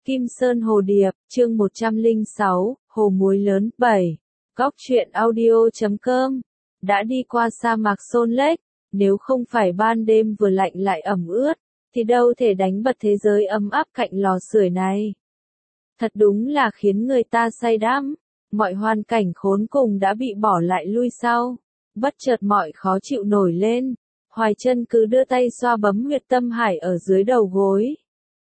Kim Sơn Hồ Điệp, chương 106, Hồ Muối Lớn 7. Góc truyện audio.com. Đã đi qua sa mạc Salt Lake, nếu không phải ban đêm vừa lạnh lại ẩm ướt, thì đâu thể đánh bật thế giới ấm áp cạnh lò sưởi này. Thật đúng là khiến người ta say đắm. Mọi hoàn cảnh khốn cùng đã bị bỏ lại lui sau. Bất chợt mọi khó chịu nổi lên. Hoài Chân cứ đưa tay xoa bấm huyệt tâm hải ở dưới đầu gối.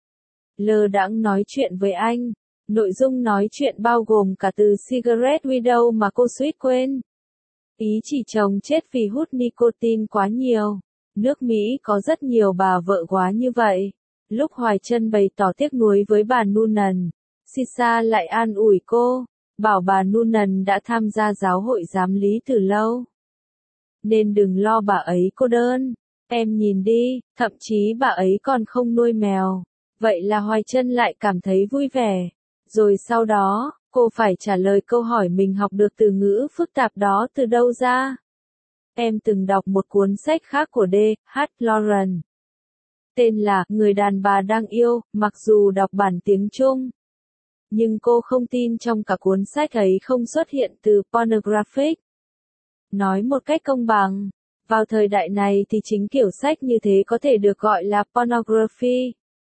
Lơ đãng nói chuyện với anh. Nội dung nói chuyện bao gồm cả từ Cigarette Widow mà cô suýt quên. Ý chỉ chồng chết vì hút nicotine quá nhiều. Nước Mỹ có rất nhiều bà vợ quá như vậy. Lúc Hoài Chân bày tỏ tiếc nuối với bà Noonan, Sisa lại an ủi cô, bảo bà Noonan đã tham gia giáo hội giám lý từ lâu. Nên đừng lo bà ấy cô đơn. Em nhìn đi, thậm chí bà ấy còn không nuôi mèo. Vậy là Hoài Chân lại cảm thấy vui vẻ. Rồi sau đó, cô phải trả lời câu hỏi mình học được từ ngữ phức tạp đó từ đâu ra. Em từng đọc một cuốn sách khác của D.H. Lawrence. Tên là Người đàn bà đang yêu, mặc dù đọc bản tiếng Trung. Nhưng cô không tin trong cả cuốn sách ấy không xuất hiện từ pornographic. Nói một cách công bằng, vào thời đại này thì chính kiểu sách như thế có thể được gọi là pornography.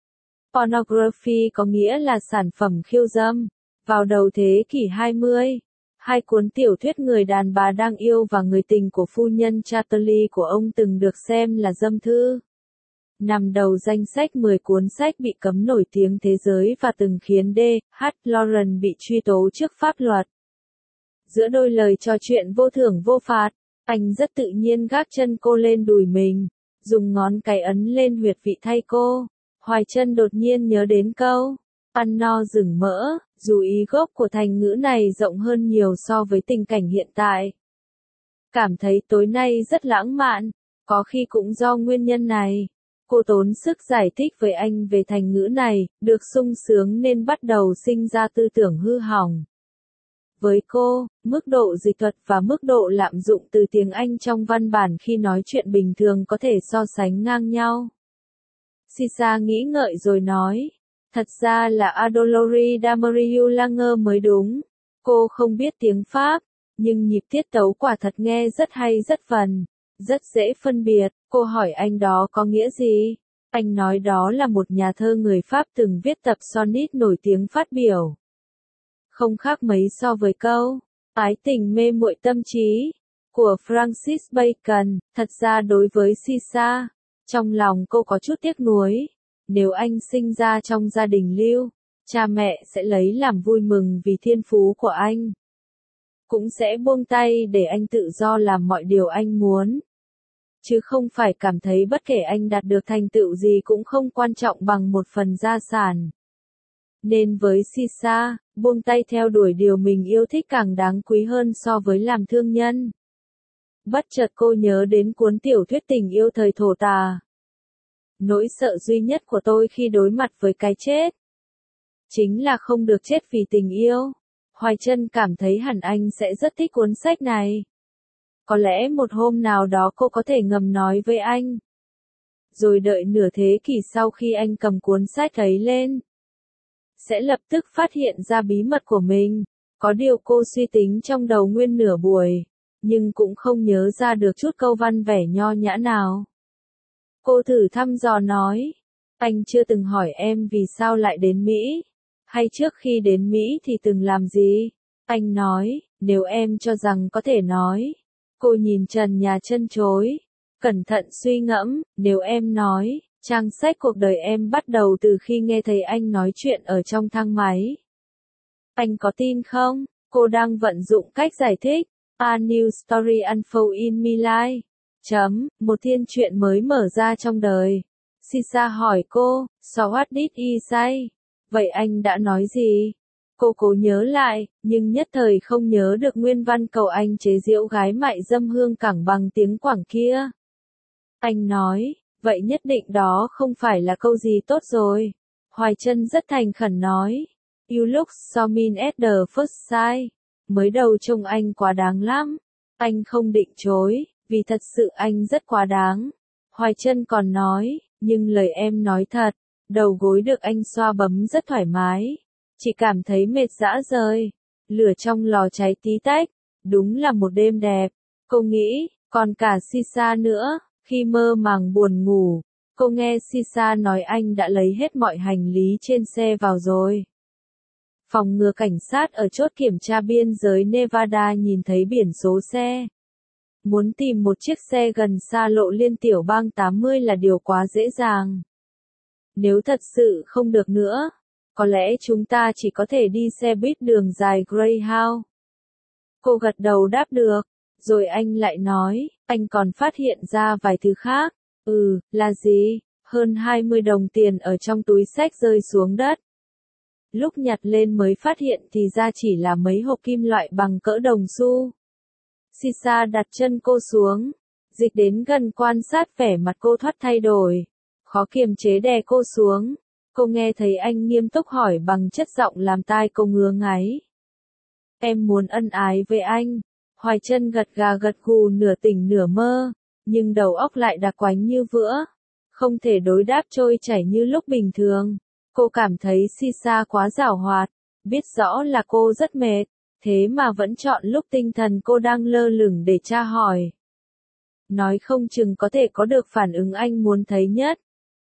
Pornography có nghĩa là sản phẩm khiêu dâm. Vào đầu thế kỷ 20, hai cuốn tiểu thuyết Người đàn bà đang yêu và Người tình của phu nhân Chatterley của ông từng được xem là dâm thư. Nằm đầu danh sách 10 cuốn sách bị cấm nổi tiếng thế giới và từng khiến D.H. Lawrence bị truy tố trước pháp luật. Giữa đôi lời trò chuyện vô thưởng vô phạt, anh rất tự nhiên gác chân cô lên đùi mình, dùng ngón cái ấn lên huyệt vị thay cô. Hoài Chân đột nhiên nhớ đến câu, ăn no rừng mỡ, dù ý gốc của thành ngữ này rộng hơn nhiều so với tình cảnh hiện tại. Cảm thấy tối nay rất lãng mạn, có khi cũng do nguyên nhân này. Cô tốn sức giải thích với anh về thành ngữ này, được sung sướng nên bắt đầu sinh ra tư tưởng hư hỏng. Với cô, mức độ dịch thuật và mức độ lạm dụng từ tiếng Anh trong văn bản khi nói chuyện bình thường có thể so sánh ngang nhau. Sisa nghĩ ngợi rồi nói, thật ra là Adolori Damariu Langer mới đúng. Cô không biết tiếng Pháp, nhưng nhịp tiết tấu quả thật nghe rất hay rất vần, rất dễ phân biệt. Cô hỏi anh đó có nghĩa gì? Anh nói đó là một nhà thơ người Pháp từng viết tập sonnet nổi tiếng phát biểu. Không khác mấy so với câu, ái tình mê muội tâm trí, của Francis Bacon. Thật ra đối với Sisa, trong lòng cô có chút tiếc nuối. Nếu anh sinh ra trong gia đình lưu, cha mẹ sẽ lấy làm vui mừng vì thiên phú của anh. Cũng sẽ buông tay để anh tự do làm mọi điều anh muốn. Chứ không phải cảm thấy bất kể anh đạt được thành tựu gì cũng không quan trọng bằng một phần gia sản. Nên với Sisa, buông tay theo đuổi điều mình yêu thích càng đáng quý hơn so với làm thương nhân. Bất chợt cô nhớ đến cuốn tiểu thuyết tình yêu thời thổ tà. Nỗi sợ duy nhất của tôi khi đối mặt với cái chết chính là không được chết vì tình yêu. Hoài Chân cảm thấy hẳn anh sẽ rất thích cuốn sách này. Có lẽ một hôm nào đó cô có thể ngầm nói với anh. Rồi đợi nửa thế kỷ sau khi anh cầm cuốn sách ấy lên, sẽ lập tức phát hiện ra bí mật của mình. Có điều cô suy tính trong đầu nguyên nửa buổi, nhưng cũng không nhớ ra được chút câu văn vẻ nho nhã nào. Cô thử thăm dò nói, anh chưa từng hỏi em vì sao lại đến Mỹ, hay trước khi đến Mỹ thì từng làm gì. Anh nói, nếu em cho rằng có thể nói. Cô nhìn trần nhà chân chối, cẩn thận suy ngẫm, nếu em nói, trang sách cuộc đời em bắt đầu từ khi nghe thấy anh nói chuyện ở trong thang máy. Anh có tin không? Cô đang vận dụng cách giải thích. A new story unfold in my life. Một thiên truyện mới mở ra trong đời. Sisa hỏi cô, so what did he say? Vậy anh đã nói gì? Cô cố nhớ lại, nhưng nhất thời không nhớ được nguyên văn cầu anh chế giễu gái mại dâm hương cảng bằng tiếng Quảng kia. Anh nói, vậy nhất định đó không phải là câu gì tốt rồi. Hoài Chân rất thành khẩn nói, you look so mean at the first sight. Mới đầu trông anh quá đáng lắm. Anh không định chối, vì thật sự anh rất quá đáng. Hoài Chân còn nói, nhưng lời em nói thật, Đầu gối được anh xoa bấm rất thoải mái. Chỉ cảm thấy mệt rã rời. Lửa trong lò cháy tí tách. Đúng là một đêm đẹp. Cô nghĩ, còn cả Sisa nữa. Khi mơ màng buồn ngủ, cô nghe Sisa nói anh đã lấy hết mọi hành lý trên xe vào rồi. Phòng ngừa cảnh sát ở chốt kiểm tra biên giới Nevada nhìn thấy biển số xe. Muốn tìm một chiếc xe gần xa lộ liên tiểu bang 80 là điều quá dễ dàng. Nếu thật sự không được nữa, có lẽ chúng ta chỉ có thể đi xe buýt đường dài Greyhound. Cô gật đầu đáp được, rồi anh lại nói, anh còn phát hiện ra vài thứ khác. Là gì? Hơn 20 đồng tiền ở trong túi xách rơi xuống đất. Lúc nhặt lên mới phát hiện thì ra chỉ là mấy hộp kim loại bằng cỡ đồng xu. Sisa đặt chân cô xuống, dịch đến gần quan sát vẻ mặt cô thoát thay đổi. Khó kiềm chế đè cô xuống. Cô nghe thấy anh nghiêm túc hỏi bằng chất giọng làm tai cô ngứa ngáy. Em muốn ân ái với anh. Hoài Chân gật gà gật gù nửa tỉnh nửa mơ, nhưng đầu óc lại đặc quánh như vữa. Không thể đối đáp trôi chảy như lúc bình thường. Cô cảm thấy Sisa quá giảo hoạt, biết rõ là cô rất mệt, thế mà vẫn chọn lúc tinh thần cô đang lơ lửng để tra hỏi. Nói không chừng có thể có được phản ứng anh muốn thấy nhất.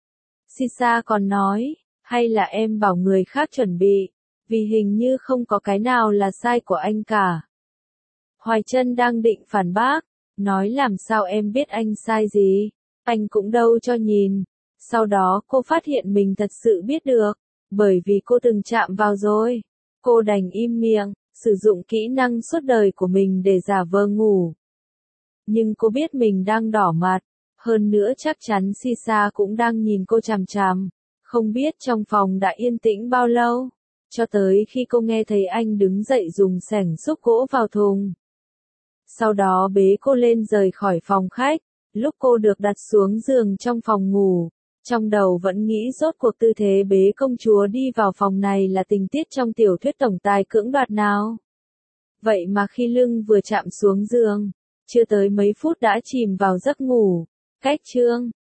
Sisa còn nói, hay là em bảo người khác chuẩn bị, vì hình như không có cái nào là sai của anh cả. Hoài Chân đang định phản bác, nói làm sao em biết anh sai gì, anh cũng đâu cho nhìn. Sau đó cô phát hiện mình thật sự biết được, bởi vì cô từng chạm vào rồi. Cô đành im miệng, sử dụng kỹ năng suốt đời của mình để giả vờ ngủ. Nhưng cô biết mình đang đỏ mặt, hơn nữa chắc chắn Sisa cũng đang nhìn cô chằm chằm. Không biết trong phòng đã yên tĩnh bao lâu, cho tới khi cô nghe thấy anh đứng dậy dùng xẻng xúc gỗ vào thùng. Sau đó bế cô lên rời khỏi phòng khách, lúc cô được đặt xuống giường trong phòng ngủ. Trong đầu vẫn nghĩ rốt cuộc tư thế bế công chúa đi vào phòng này là tình tiết trong tiểu thuyết tổng tài cưỡng đoạt nào. Vậy mà khi lưng vừa chạm xuống giường, chưa tới mấy phút đã chìm vào giấc ngủ. Cách chương